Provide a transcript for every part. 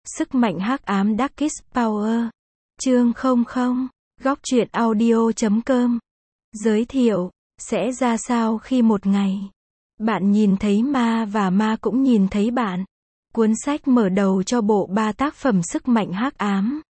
Sức mạnh hắc ám Darkest Power. Chương 00. Góc truyện audio.com. Giới thiệu. Sẽ ra sao khi một ngày bạn nhìn thấy ma và ma cũng nhìn thấy bạn? Cuốn sách mở đầu cho bộ 3 tác phẩm Sức mạnh hắc ám.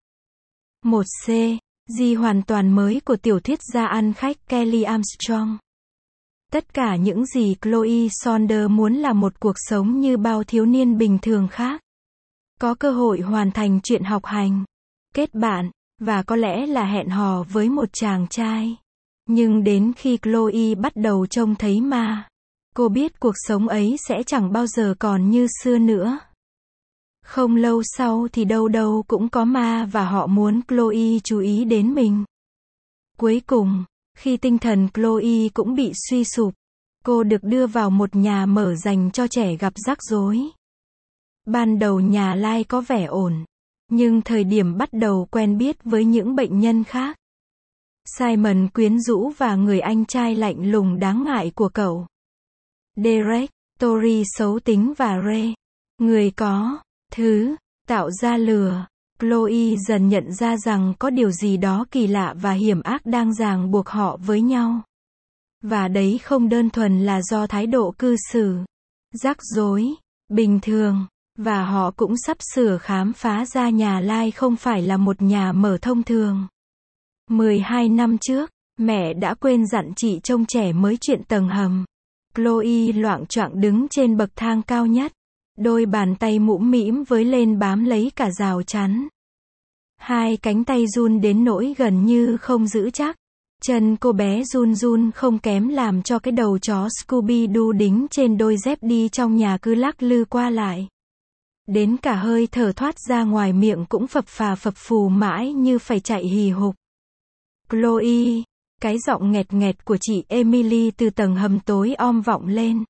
1C. Di hoàn toàn mới của tiểu thuyết gia ăn khách Kelly Armstrong. Tất cả những gì Chloe Saunders muốn là một cuộc sống như bao thiếu niên bình thường khác. Có cơ hội hoàn thành chuyện học hành, kết bạn, và có lẽ là hẹn hò với một chàng trai. Nhưng đến khi Chloe bắt đầu trông thấy ma, cô biết cuộc sống ấy sẽ chẳng bao giờ còn như xưa nữa. Không lâu sau thì đâu đâu cũng có ma và họ muốn Chloe chú ý đến mình. Cuối cùng, khi tinh thần Chloe cũng bị suy sụp, cô được đưa vào một nhà mở dành cho trẻ gặp rắc rối. Ban đầu nhà lai có vẻ ổn, nhưng thời điểm bắt đầu quen biết với những bệnh nhân khác. Simon quyến rũ và người anh trai lạnh lùng đáng ngại của cậu. Derek, Tori xấu tính và Ray, người có thứ tạo ra lừa. Chloe dần nhận ra rằng có điều gì đó kỳ lạ và hiểm ác đang ràng buộc họ với nhau. Và đấy không đơn thuần là do thái độ cư xử rắc rối, bình thường. Và họ cũng sắp sửa khám phá ra nhà lai không phải là một nhà mở thông thường. 12 năm trước, mẹ đã quên dặn chị trông trẻ mới chuyện tầng hầm. Chloe loạng choạng đứng trên bậc thang cao nhất. Đôi bàn tay mũm mĩm với lên bám lấy cả rào chắn. Hai cánh tay run đến nỗi gần như không giữ chắc. Chân cô bé run run không kém làm cho cái đầu chó Scooby-Doo đính trên đôi dép đi trong nhà cứ lắc lư qua lại. Đến cả hơi thở thoát ra ngoài miệng cũng phập phà phập phù mãi như phải chạy hì hục. Chloe, cái giọng nghẹt nghẹt của chị Emily từ tầng hầm tối om vọng lên.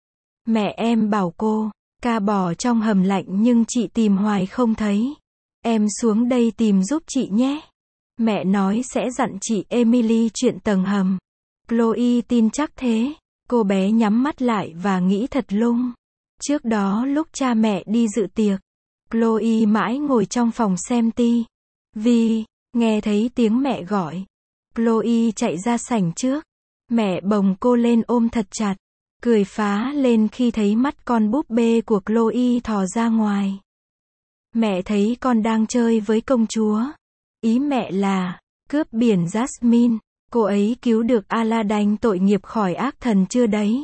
Mẹ em bảo cô, ca bò trong hầm lạnh nhưng chị tìm hoài không thấy. Em xuống đây tìm giúp chị nhé. Mẹ nói sẽ dặn chị Emily chuyện tầng hầm. Chloe tin chắc thế. Cô bé nhắm mắt lại và nghĩ thật lung. Trước đó lúc cha mẹ đi dự tiệc, Chloe mãi ngồi trong phòng xem ti-vi, nghe thấy tiếng mẹ gọi. Chloe chạy ra sảnh trước. Mẹ bồng cô lên ôm thật chặt, cười phá lên khi thấy mắt con búp bê của Chloe thò ra ngoài. Mẹ thấy con đang chơi với công chúa. Ý mẹ là, cướp biển Jasmine, cô ấy cứu được Aladdin tội nghiệp khỏi ác thần chưa đấy?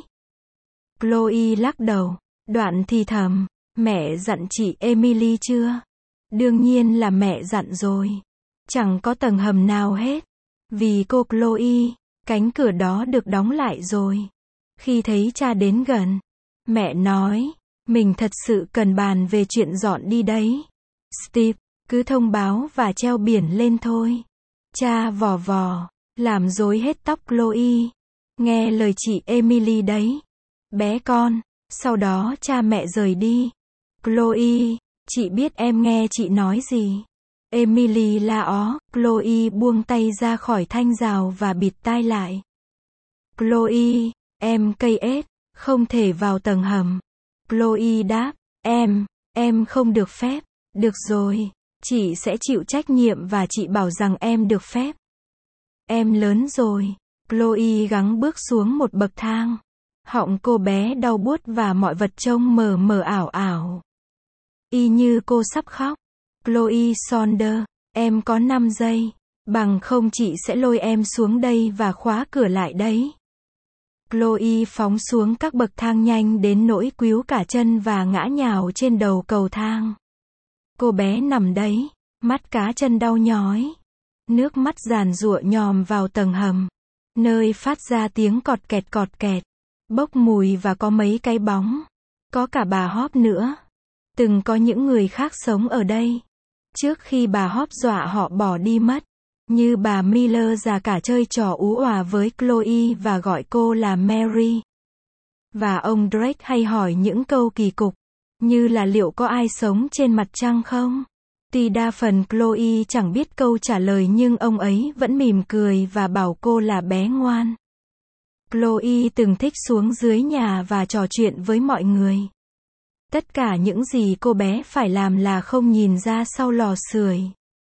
Chloe lắc đầu. Đoạn thì thầm, mẹ dặn chị Emily chưa? Đương nhiên là mẹ dặn rồi. Chẳng có tầng hầm nào hết. Vì cô Chloe, cánh cửa đó được đóng lại rồi. Khi thấy cha đến gần, mẹ nói, mình thật sự cần bàn về chuyện dọn đi đấy. Steve, cứ thông báo và treo biển lên thôi. Cha vò vò, làm rối hết tóc Chloe. Nghe lời chị Emily đấy. Bé con. Sau đó cha mẹ rời đi. Chloe, chị biết em nghe chị nói gì. Emily la ó. Chloe buông tay ra khỏi thanh rào và bịt tai lại. Chloe, em cây ếch, không thể vào tầng hầm. Chloe đáp, em không được phép. Được rồi, chị sẽ chịu trách nhiệm và chị bảo rằng em được phép. Em lớn rồi. Chloe gắng bước xuống một bậc thang. Họng cô bé đau buốt và mọi vật trông mờ mờ ảo ảo. Y như cô sắp khóc. Chloe Saunders, em có 5 giây. Bằng không chị sẽ lôi em xuống đây và khóa cửa lại đấy. Chloe phóng xuống các bậc thang nhanh đến nỗi cúi cả chân và ngã nhào trên đầu cầu thang. Cô bé nằm đấy, mắt cá chân đau nhói. Nước mắt giàn giụa nhòm vào tầng hầm, nơi phát ra tiếng cọt kẹt. Bốc mùi và có mấy cái bóng. Có cả bà Hope nữa. Từng có những người khác sống ở đây. Trước khi bà Hope dọa họ bỏ đi mất. Như bà Miller già cả chơi trò ú òa với Chloe và gọi cô là Mary. Và ông Drake hay hỏi những câu kỳ cục. Như là liệu có ai sống trên mặt trăng không? Tuy đa phần Chloe chẳng biết câu trả lời nhưng ông ấy vẫn mỉm cười và bảo cô là bé ngoan. Chloe từng thích xuống dưới nhà và trò chuyện với mọi người. Tất cả những gì cô bé phải làm là không nhìn ra sau lò sưởi,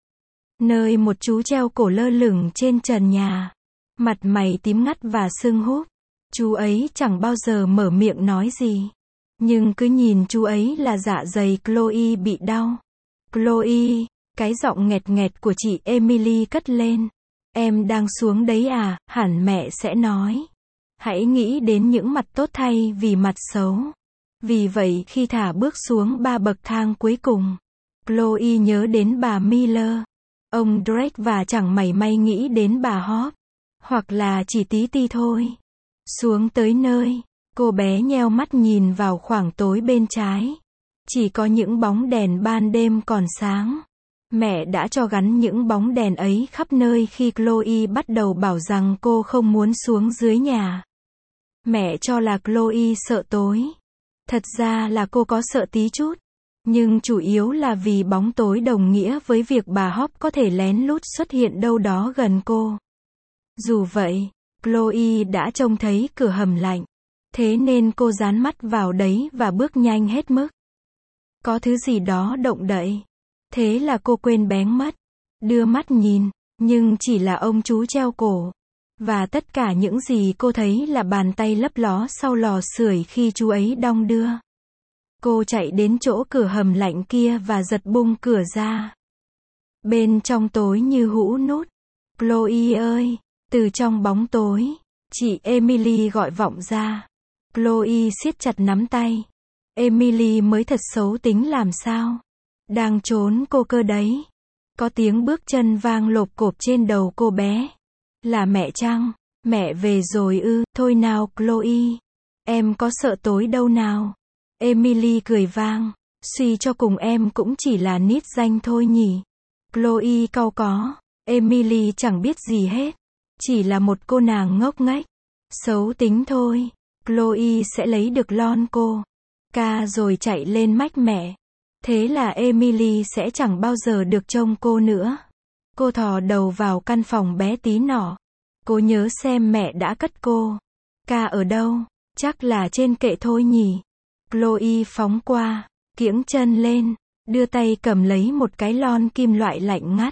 nơi một chú treo cổ lơ lửng trên trần nhà. Mặt mày tím ngắt và sưng húp. Chú ấy chẳng bao giờ mở miệng nói gì. Nhưng cứ nhìn chú ấy là dạ dày Chloe bị đau. Chloe, cái giọng nghẹt nghẹt của chị Emily cất lên. Em đang xuống đấy à, hẳn mẹ sẽ nói. Hãy nghĩ đến những mặt tốt thay vì mặt xấu. Vì vậy khi thả bước xuống 3 bậc thang cuối cùng, Chloe nhớ đến bà Miller, ông Drake và chẳng mảy may nghĩ đến bà Hope. Hoặc là chỉ tí ti thôi. Xuống tới nơi, cô bé nheo mắt nhìn vào khoảng tối bên trái. Chỉ có những bóng đèn ban đêm còn sáng. Mẹ đã cho gắn những bóng đèn ấy khắp nơi khi Chloe bắt đầu bảo rằng cô không muốn xuống dưới nhà. Mẹ cho là Chloe sợ tối. Thật ra là cô có sợ tí chút. Nhưng chủ yếu là vì bóng tối đồng nghĩa với việc bà Hope có thể lén lút xuất hiện đâu đó gần cô. Dù vậy, Chloe đã trông thấy cửa hầm lạnh. Thế nên cô dán mắt vào đấy và bước nhanh hết mức. Có thứ gì đó động đậy. Thế là cô quên bén mất. Đưa mắt nhìn, nhưng chỉ là ông chú treo cổ. Và tất cả những gì cô thấy là bàn tay lấp ló sau lò sưởi khi chú ấy đong đưa. Cô chạy đến chỗ cửa hầm lạnh kia và giật bung cửa ra. Bên trong tối như hũ nút. Chloe ơi! Từ trong bóng tối, chị Emily gọi vọng ra. Chloe siết chặt nắm tay. Emily mới thật xấu tính làm sao? Đang trốn cô cơ đấy. Có tiếng bước chân vang lộp cộp trên đầu cô bé. Là mẹ chăng? Mẹ về rồi ư? Thôi nào Chloe. Em có sợ tối đâu nào? Emily cười vang. Suy cho cùng em cũng chỉ là nít danh thôi nhỉ? Chloe cau có. Emily chẳng biết gì hết. Chỉ là một cô nàng ngốc nghếch. Xấu tính thôi. Chloe sẽ lấy được lon cô. Ca rồi chạy lên mách mẹ. Thế là Emily sẽ chẳng bao giờ được trông cô nữa. Cô thò đầu vào căn phòng bé tí nọ. Cô nhớ xem mẹ đã cất cô. Ca ở đâu? Chắc là trên kệ thôi nhỉ. Chloe phóng qua, kiễng chân lên, đưa tay cầm lấy một cái lon kim loại lạnh ngắt.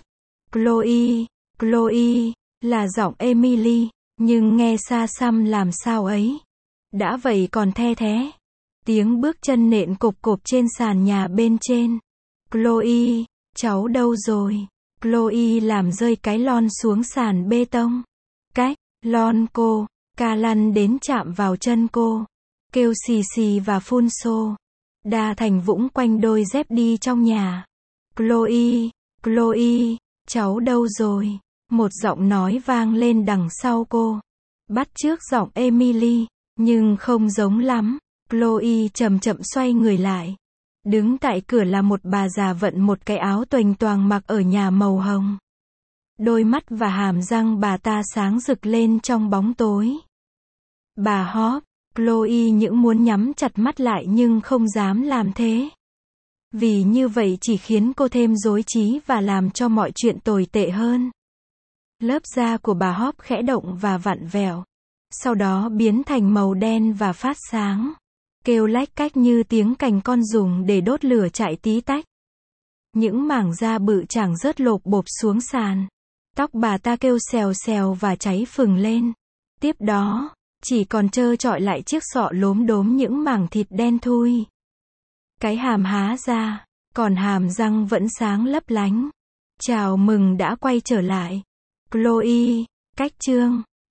Chloe, là giọng Emily, nhưng nghe xa xăm làm sao ấy. Đã vậy còn the thé. Tiếng bước chân nện cộp cộp trên sàn nhà bên trên. Chloe, cháu đâu rồi? Chloe làm rơi cái lon xuống sàn bê tông. Cách, lon cô, Ca lăn đến chạm vào chân cô. Kêu xì xì và phun xô. Đa thành vũng quanh đôi dép đi trong nhà. Chloe, cháu đâu rồi? Một giọng nói vang lên đằng sau cô. Bắt chước giọng Emily, nhưng không giống lắm. Chloe chậm chậm xoay người lại. Đứng tại cửa là một bà già vận một cái áo toành toàng mặc ở nhà màu hồng. Đôi mắt và hàm răng bà ta sáng rực lên trong bóng tối. Bà Hope, Chloe những muốn nhắm chặt mắt lại nhưng không dám làm thế. Vì như vậy chỉ khiến cô thêm rối trí và làm cho mọi chuyện tồi tệ hơn. Lớp da của bà Hope khẽ động và vặn vẹo. Sau đó biến thành màu đen và phát sáng. Kêu lách cách như tiếng cành con dùng để đốt lửa chạy tí tách. Những mảng da bự chảng rớt lộp bộp xuống sàn. Tóc bà ta kêu xèo xèo và cháy phừng lên. Tiếp đó, chỉ còn trơ trọi lại chiếc sọ lốm đốm những mảng thịt đen thui. Cái hàm há ra, còn hàm răng vẫn sáng lấp lánh. Chào mừng đã quay trở lại. Chloe, cách chương.